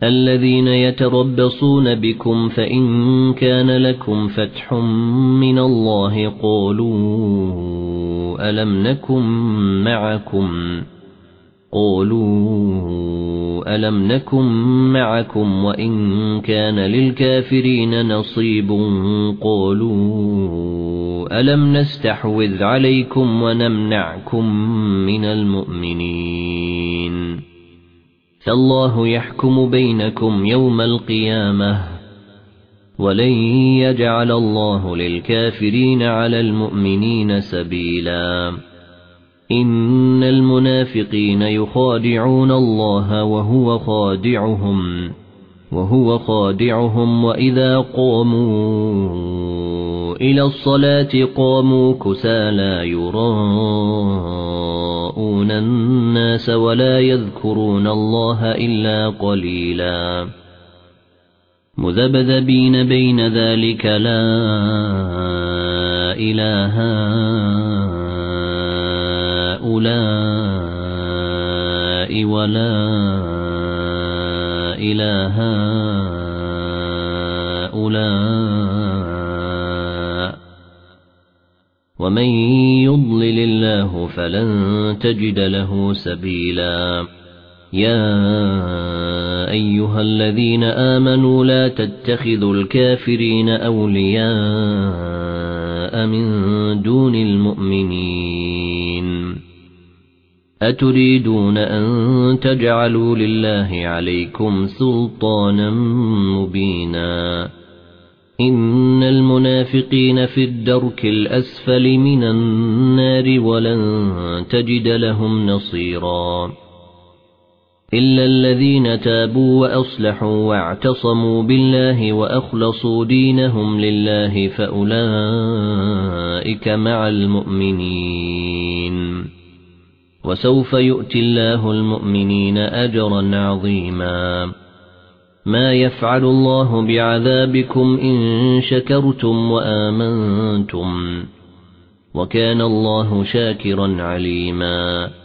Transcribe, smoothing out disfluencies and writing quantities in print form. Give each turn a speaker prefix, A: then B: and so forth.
A: الذين يتربصون بكم فإن كان لكم فتح من الله قالوا ألم نكن معكم وإن كان للكافرين نصيب قالوا ألم نستحوذ عليكم ونمنعكم من المؤمنين فالله يحكم بينكم يوم القيامة ولن يجعل الله للكافرين على المؤمنين سبيلا إن المنافقين يخادعون الله وهو خادعهم وإذا قاموا إلى الصلاة قاموا كسالى يراءون الناس ولا يذكرون الله إلا قليلا مذبذبين بين ذلك لا إله هؤلاء ولا إله هؤلاء ومن يضلل الله فلن تجد له سبيلا يا أيها الذين آمنوا لا تتخذوا الكافرين أولياء من دون المؤمنين أتريدون أن تجعلوا لله عليكم سلطانا مبينا إن المنافقين في الدرك الأسفل من النار ولن تجد لهم نصيرا إلا الذين تابوا وأصلحوا واعتصموا بالله وأخلصوا دينهم لله فأولئك مع المؤمنين وسوف يؤتي الله المؤمنين أجرا عظيما ما يفعل الله بعذابكم إن شكرتم وآمنتم وكان الله شاكرا عليما